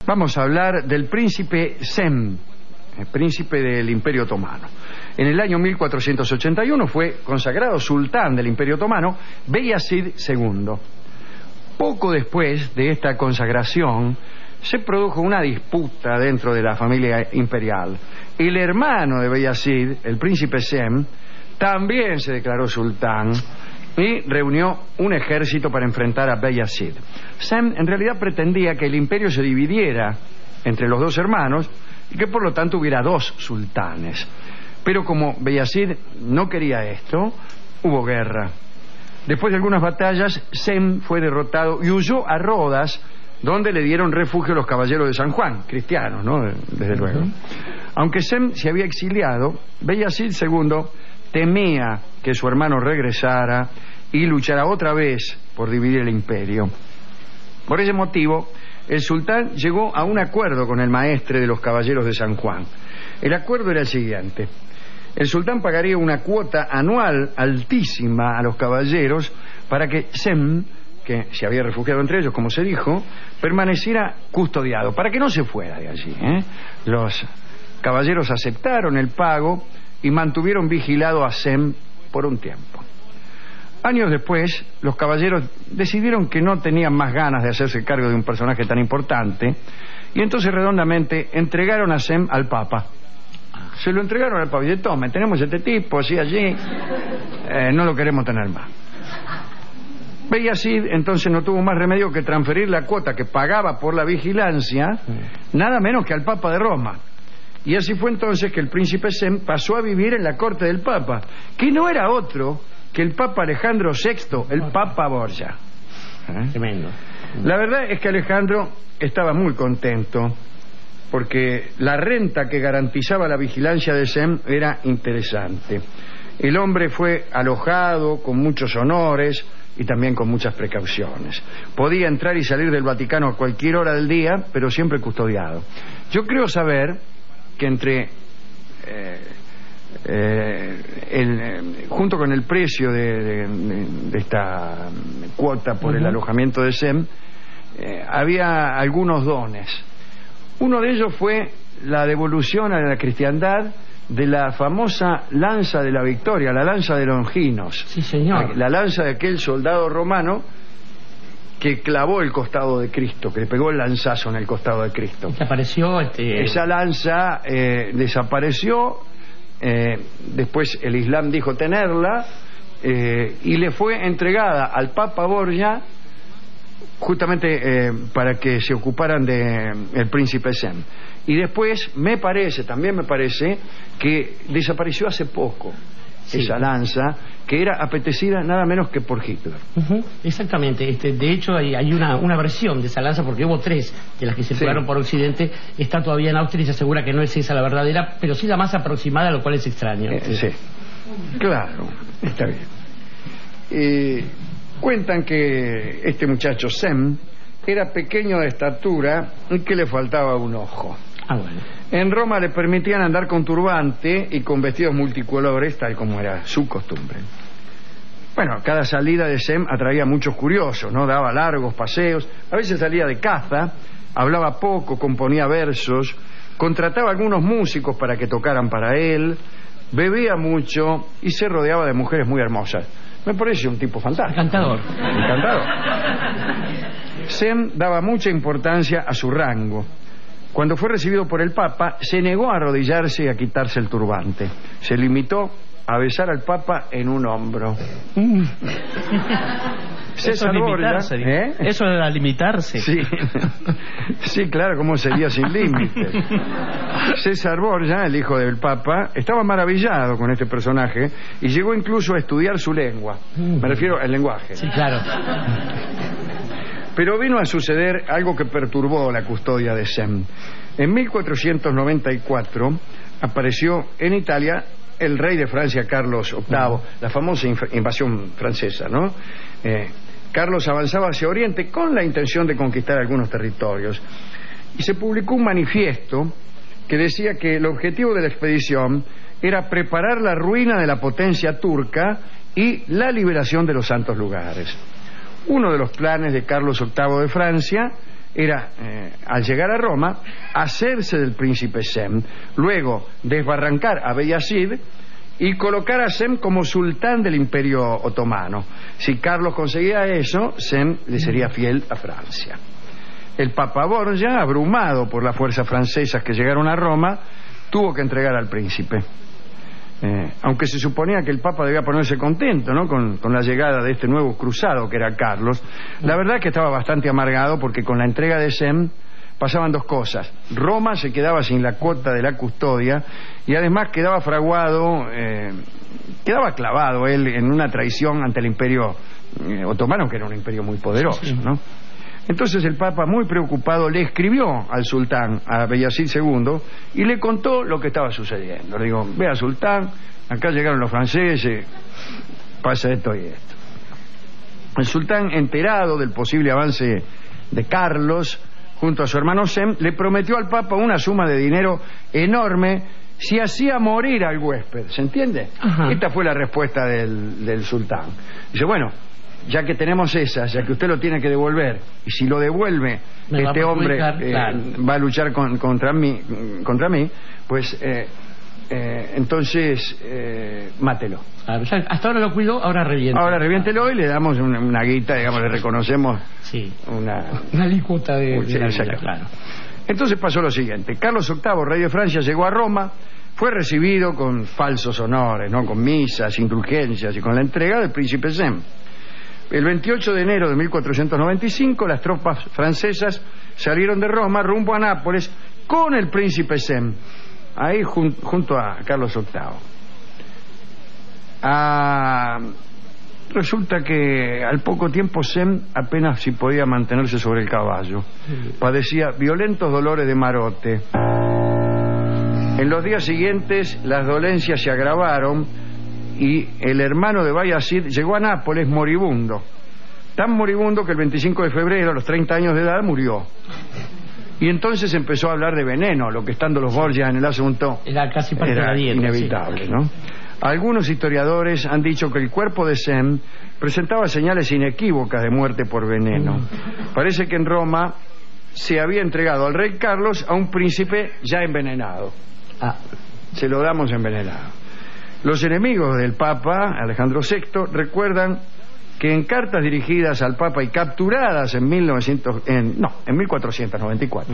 Vamos a hablar del príncipe Sem, el príncipe del Imperio Otomano. En el año 1481 fue consagrado sultán del Imperio Otomano Beyazid II. Poco después de esta consagración se produjo una disputa dentro de la familia imperial. El hermano de Beyazid, el príncipe Sem, también se declaró sultán y reunió un ejército para enfrentar a Beyazid. Sem en realidad pretendía que el imperio se dividiera entre los dos hermanos y que por lo tanto hubiera dos sultanes. Pero como Beyazid no quería esto, hubo guerra. Después de algunas batallas, Sem fue derrotado y huyó a Rodas, donde le dieron refugio los caballeros de San Juan, cristianos, ¿no? Desde luego. Aunque Sem se había exiliado, Beyazid II temía que su hermano regresara y luchara otra vez por dividir el imperio. Por ese motivo, el sultán llegó a un acuerdo con el maestre de los caballeros de San Juan. El acuerdo era el siguiente: el sultán pagaría una cuota anual altísima a los caballeros para que Sem, que se había refugiado entre ellos, como se dijo, permaneciera custodiado, para que no se fuera de allí, ¿eh? Los caballeros aceptaron el pago y mantuvieron vigilado a Sem por un tiempo. Años después, los caballeros decidieron que no tenían más ganas de hacerse cargo de un personaje tan importante y entonces redondamente entregaron a Sem al Papa. Se lo entregaron al Papa y dice: tome, tenemos este tipo, así allí, no lo queremos tener más. Beyazid entonces no tuvo más remedio que transferir la cuota que pagaba por la vigilancia, nada menos que al Papa de Roma. Y así fue entonces que el príncipe Sem pasó a vivir en la corte del Papa, que no era otro que el Papa Alejandro VI, el Papa Borgia. Tremendo. La verdad es que Alejandro estaba muy contento, porque la renta que garantizaba la vigilancia de Sem era interesante. El hombre fue alojado con muchos honores y también con muchas precauciones. Podía entrar y salir del Vaticano a cualquier hora del día, pero siempre custodiado. Yo creo saber que entre junto con el precio de esta cuota por el alojamiento de Sem, había algunos dones. Uno de ellos fue la devolución a la cristiandad de la famosa lanza de la victoria, la lanza de Longinos. Sí, señor. La lanza de aquel soldado romano que clavó el costado de Cristo, que le pegó el lanzazo en el costado de Cristo. Desapareció Esa lanza desapareció, después el Islam dijo tenerla, y le fue entregada al Papa Borgia justamente para que se ocuparan de el príncipe Sem. Y después también me parece que desapareció hace poco, sí, esa lanza, que era apetecida nada menos que por Hitler. Exactamente. De hecho hay una versión de esa lanza, porque hubo 3 de las que circularon por Occidente. Está todavía en Austria y se asegura que no es esa la verdadera, pero sí la más aproximada, lo cual es extraño. Sí, claro, está bien. Cuentan que este muchacho Sem era pequeño de estatura y que le faltaba un ojo. Bueno. En Roma le permitían andar con turbante y con vestidos multicolores, tal como era su costumbre. Bueno, cada salida de Sem atraía a muchos curiosos, ¿no? Daba largos paseos, a veces salía de caza, hablaba poco, componía versos, contrataba a algunos músicos para que tocaran para él, bebía mucho y se rodeaba de mujeres muy hermosas. Me parece un tipo fantástico. Encantador. Encantador. Sem daba mucha importancia a su rango. Cuando fue recibido por el Papa, se negó a arrodillarse y a quitarse el turbante. Se limitó a besar al Papa en un hombro. César Borgia, eso era limitarse. Sí. Sí, claro, ¿cómo sería sin límites? César Borgia, el hijo del Papa, estaba maravillado con este personaje y llegó incluso a estudiar su lengua. Me refiero al lenguaje. Sí, claro. Pero vino a suceder algo que perturbó la custodia de Sem. En 1494 apareció en Italia el rey de Francia, Carlos VIII, la famosa invasión francesa, ¿no? Carlos avanzaba hacia Oriente con la intención de conquistar algunos territorios. Y se publicó un manifiesto que decía que el objetivo de la expedición era preparar la ruina de la potencia turca y la liberación de los santos lugares. Uno de los planes de Carlos VIII de Francia era, al llegar a Roma, hacerse del príncipe Sem, luego desbarrancar a Beyazid y colocar a Sem como sultán del Imperio Otomano. Si Carlos conseguía eso, Sem le sería fiel a Francia. El Papa Borgia, abrumado por las fuerzas francesas que llegaron a Roma, tuvo que entregar al príncipe. Aunque se suponía que el Papa debía ponerse contento, ¿no?, con la llegada de este nuevo cruzado que era Carlos, la verdad es que estaba bastante amargado, porque con la entrega de Sem pasaban dos cosas: Roma se quedaba sin la cuota de la custodia, y además quedaba fraguado, quedaba clavado él en una traición ante el Imperio Otomano, que era un imperio muy poderoso, ¿no? Entonces el Papa, muy preocupado, le escribió al sultán, a Beyazid II, y le contó lo que estaba sucediendo. Le digo: vea, sultán, acá llegaron los franceses, pasa esto y esto. El sultán, enterado del posible avance de Carlos junto a su hermano Sem, le prometió al Papa una suma de dinero enorme si hacía morir al huésped. ¿Se entiende? Ajá. Esta fue la respuesta del sultán. Dice: bueno, ya que tenemos esas, ya que usted lo tiene que devolver, y si lo devuelve, este hombre va a luchar contra mí, pues entonces mátelo. Claro, hasta ahora lo cuidó, ahora reviéntelo. Ahora reviéntelo y le damos una guita, digamos, le reconocemos una alícuota de la vida, claro. Entonces pasó lo siguiente: Carlos VIII, rey de Francia, llegó a Roma, fue recibido con falsos honores, ¿no?, con misas, indulgencias y con la entrega del príncipe Sem. El 28 de enero de 1495 las tropas francesas salieron de Roma rumbo a Nápoles con el príncipe Sem, ahí junto a Carlos VIII. Resulta que al poco tiempo Sem apenas si podía mantenerse sobre el caballo. Padecía violentos dolores de marote. En los días siguientes las dolencias se agravaron y el hermano de Bayazid llegó a Nápoles moribundo, tan moribundo que el 25 de febrero, a los 30 años de edad, murió. Y entonces empezó a hablar de veneno, lo que, estando los Borgia en el asunto, era casi parte de la dieta, inevitable, ¿no? Algunos historiadores han dicho que el cuerpo de Sem presentaba señales inequívocas de muerte por veneno. Parece que en Roma se había entregado al rey Carlos a un príncipe ya envenenado. Se lo damos envenenado. Los enemigos del Papa, Alejandro VI, recuerdan que en cartas dirigidas al Papa y capturadas en 1494,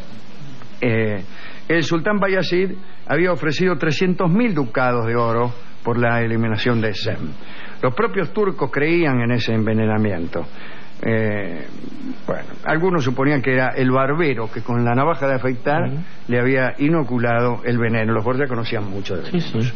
el sultán Bayazid había ofrecido 300.000 ducados de oro por la eliminación de Sem. Los propios turcos creían en ese envenenamiento. Bueno, algunos suponían que era el barbero que con la navaja de afeitar le había inoculado el veneno. Los Borgia conocían mucho de venenos.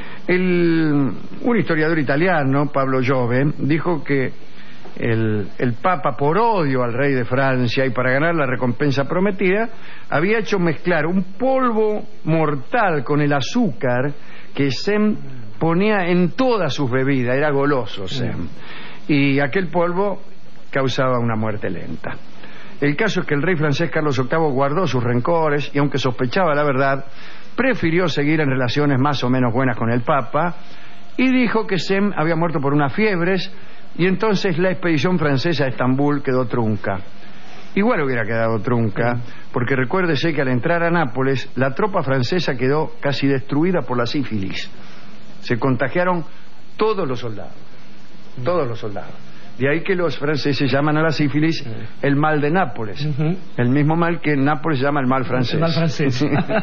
Un historiador italiano, Pablo Giove, dijo que el Papa, por odio al rey de Francia y para ganar la recompensa prometida, había hecho mezclar un polvo mortal con el azúcar que Sem ponía en todas sus bebidas. Era goloso Sem, y aquel polvo causaba una muerte lenta. El caso es que el rey francés Carlos VIII guardó sus rencores y, aunque sospechaba la verdad, prefirió seguir en relaciones más o menos buenas con el Papa y dijo que Sem había muerto por unas fiebres, y entonces la expedición francesa a Estambul quedó trunca. Igual hubiera quedado trunca, porque recuérdese que al entrar a Nápoles la tropa francesa quedó casi destruida por la sífilis. Se contagiaron todos los soldados. De ahí que los franceses llaman a la sífilis el mal de Nápoles, el mismo mal que en Nápoles llama el mal francés. El mal francés.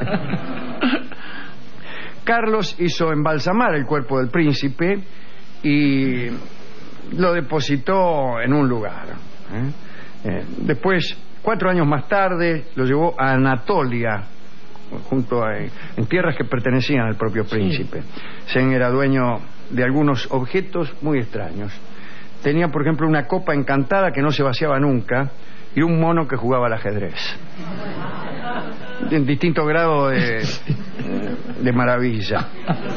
Carlos hizo embalsamar el cuerpo del príncipe y lo depositó en un lugar. Después, 4 años más tarde, lo llevó a Anatolia, en tierras que pertenecían al propio príncipe. Sem era dueño de algunos objetos muy extraños. Tenía, por ejemplo, una copa encantada que no se vaciaba nunca y un mono que jugaba al ajedrez. En distinto grado de maravilla.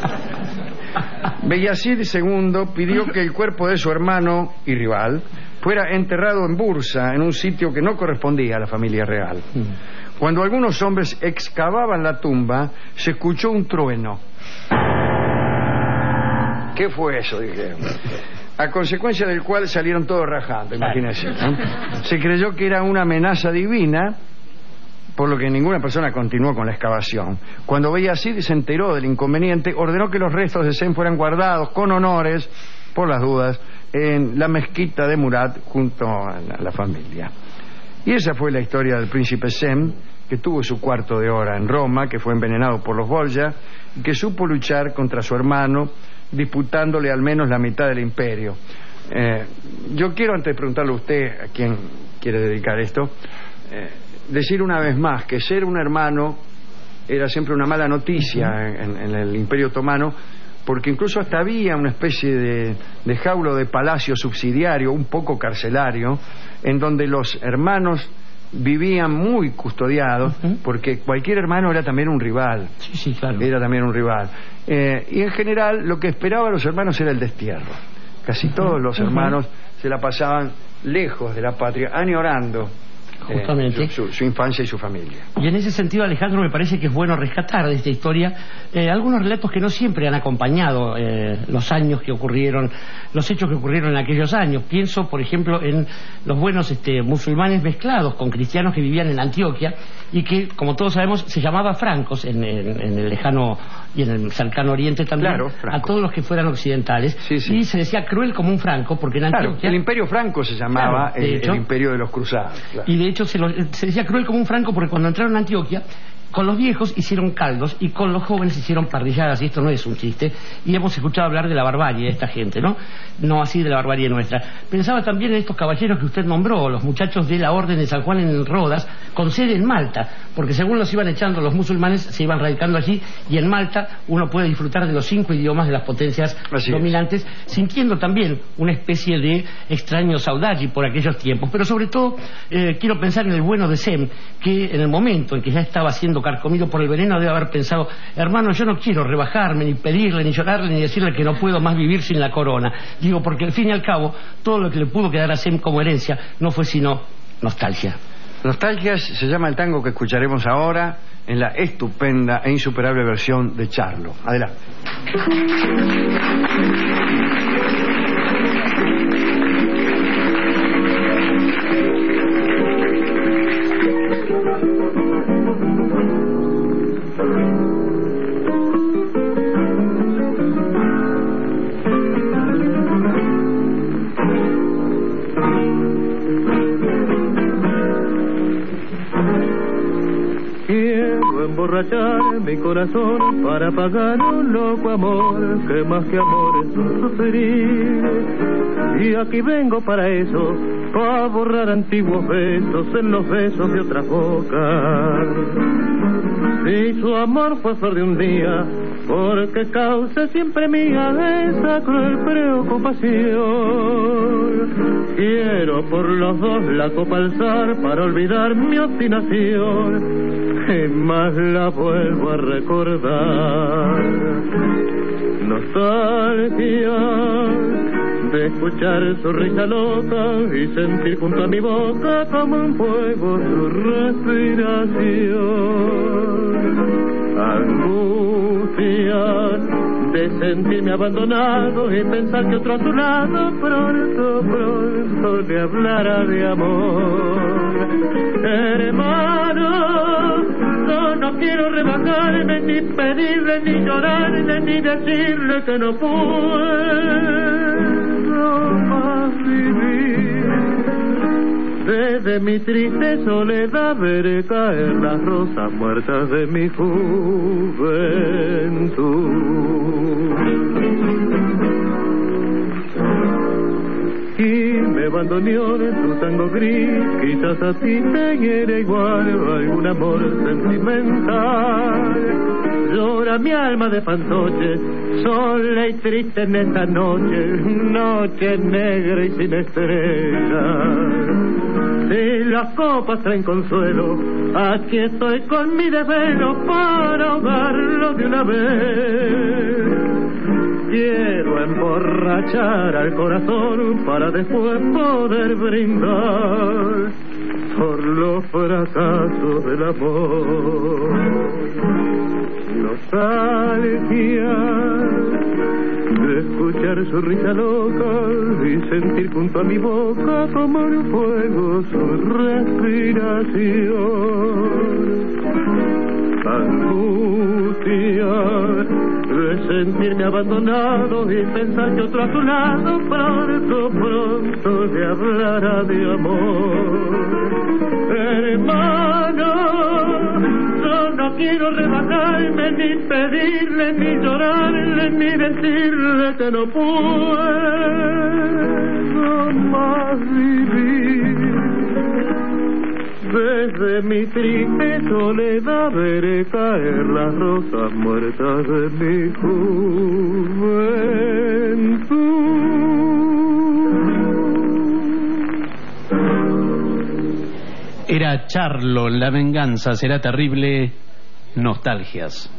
Beyazid II pidió que el cuerpo de su hermano y rival fuera enterrado en Bursa, en un sitio que no correspondía a la familia real. Cuando algunos hombres excavaban la tumba, se escuchó un trueno. ¿Qué fue eso?, dijeron. a consecuencia del cual salieron todos rajando, imagínense, ¿no? Se creyó que era una amenaza divina, por lo que ninguna persona continuó con la excavación. Cuando Bayazid se enteró del inconveniente, ordenó que los restos de Sem fueran guardados con honores, por las dudas, en la mezquita de Murat junto a la familia. Y esa fue la historia del príncipe Sem, que tuvo su cuarto de hora en Roma, que fue envenenado por los Borgia, y que supo luchar contra su hermano, disputándole al menos la mitad del imperio. Yo quiero, antes de preguntarle a usted a quién quiere dedicar esto, decir una vez más que ser un hermano era siempre una mala noticia en el Imperio Otomano, porque incluso hasta había una especie de jaulo de palacio subsidiario, un poco carcelario, en donde los hermanos vivían muy custodiados, porque cualquier hermano era también un rival. Sí, claro. Era también un rival. Y en general lo que esperaban los hermanos era el destierro. Casi todos los hermanos se la pasaban lejos de la patria, añorando justamente su infancia y su familia. Y en ese sentido, Alejandro, me parece que es bueno rescatar de esta historia algunos relatos que no siempre han acompañado los años que ocurrieron, los hechos que ocurrieron en aquellos años. Pienso, por ejemplo, en los buenos musulmanes mezclados con cristianos que vivían en Antioquia y que, como todos sabemos, se llamaba francos en el lejano y en el cercano oriente también, claro, a todos los que fueran occidentales. Sí, sí. Y se decía cruel como un franco, porque en Antioquia... Claro, el imperio franco se llamaba, claro, el imperio de los cruzados. Claro. Y de hecho se decía cruel como un franco porque cuando entraron a Antioquia, con los viejos hicieron caldos y con los jóvenes hicieron parrilladas, y esto no es un chiste, y hemos escuchado hablar de la barbarie de esta gente, no así de la barbarie nuestra. Pensaba también en estos caballeros que usted nombró, los muchachos de la Orden de San Juan en Rodas, con sede en Malta, porque según los iban echando los musulmanes, se iban radicando allí, y en Malta uno puede disfrutar de los 5 idiomas de las potencias dominantes, sintiendo también una especie de extraño saudade por aquellos tiempos. Pero sobre todo quiero pensar en el bueno de Sem, que en el momento en que ya estaba siendo carcomido por el veneno debe haber pensado: hermano, yo no quiero rebajarme, ni pedirle, ni llorarle, ni decirle que no puedo más vivir sin la corona. Digo, porque al fin y al cabo todo lo que le pudo quedar a Sem como herencia no fue sino nostalgia. Nostalgias se llama el tango que escucharemos ahora en la estupenda e insuperable versión de Charlo. Adelante. Emborrachar mi corazón para pagar un loco amor que más que amor es un sufrir. Y aquí vengo para eso, para borrar antiguos besos en los besos de otras bocas. Si su amor fue flor de un día, porque causa siempre mía esa cruel preocupación. Quiero por los dos la copa alzar para olvidar mi obstinación, y más la vuelvo a recordar. Nostalgia de escuchar su risa loca y sentir junto a mi boca como un fuego su respiración. Angustia de sentirme abandonado y pensar que otro a tu lado pronto le hablará de amor. Hermano, yo no quiero rebajarme, ni pedirle, ni llorarle, ni decirle que no puedo más vivir. Desde mi triste soledad veré caer las rosas muertas de mi juventud. Y me abandoneó en tu tango gris, quizás a ti te hiere igual algún amor sentimental. Llora mi alma de fantoche, sola y triste en esta noche negra y sin estrellas. Si las copas traen consuelo, aquí estoy con mi desvelo para ahogarlo de una vez. Quiero emborrachar al corazón para después poder brindar por los fracasos del amor. Nostalgia de escuchar su risa loca y sentir junto a mi boca como el fuego su respiración. Angustia de sentirme abandonado y pensar que otro a tu lado pronto le hablará de amor. Hermano, yo no quiero rebajarme, ni pedirle, ni llorarle, ni decirle que no puedo más vivir. Desde mi triste soledad veré caer las rosas muertas de mi juventud. Era Charlo, La venganza será terrible, Nostalgias.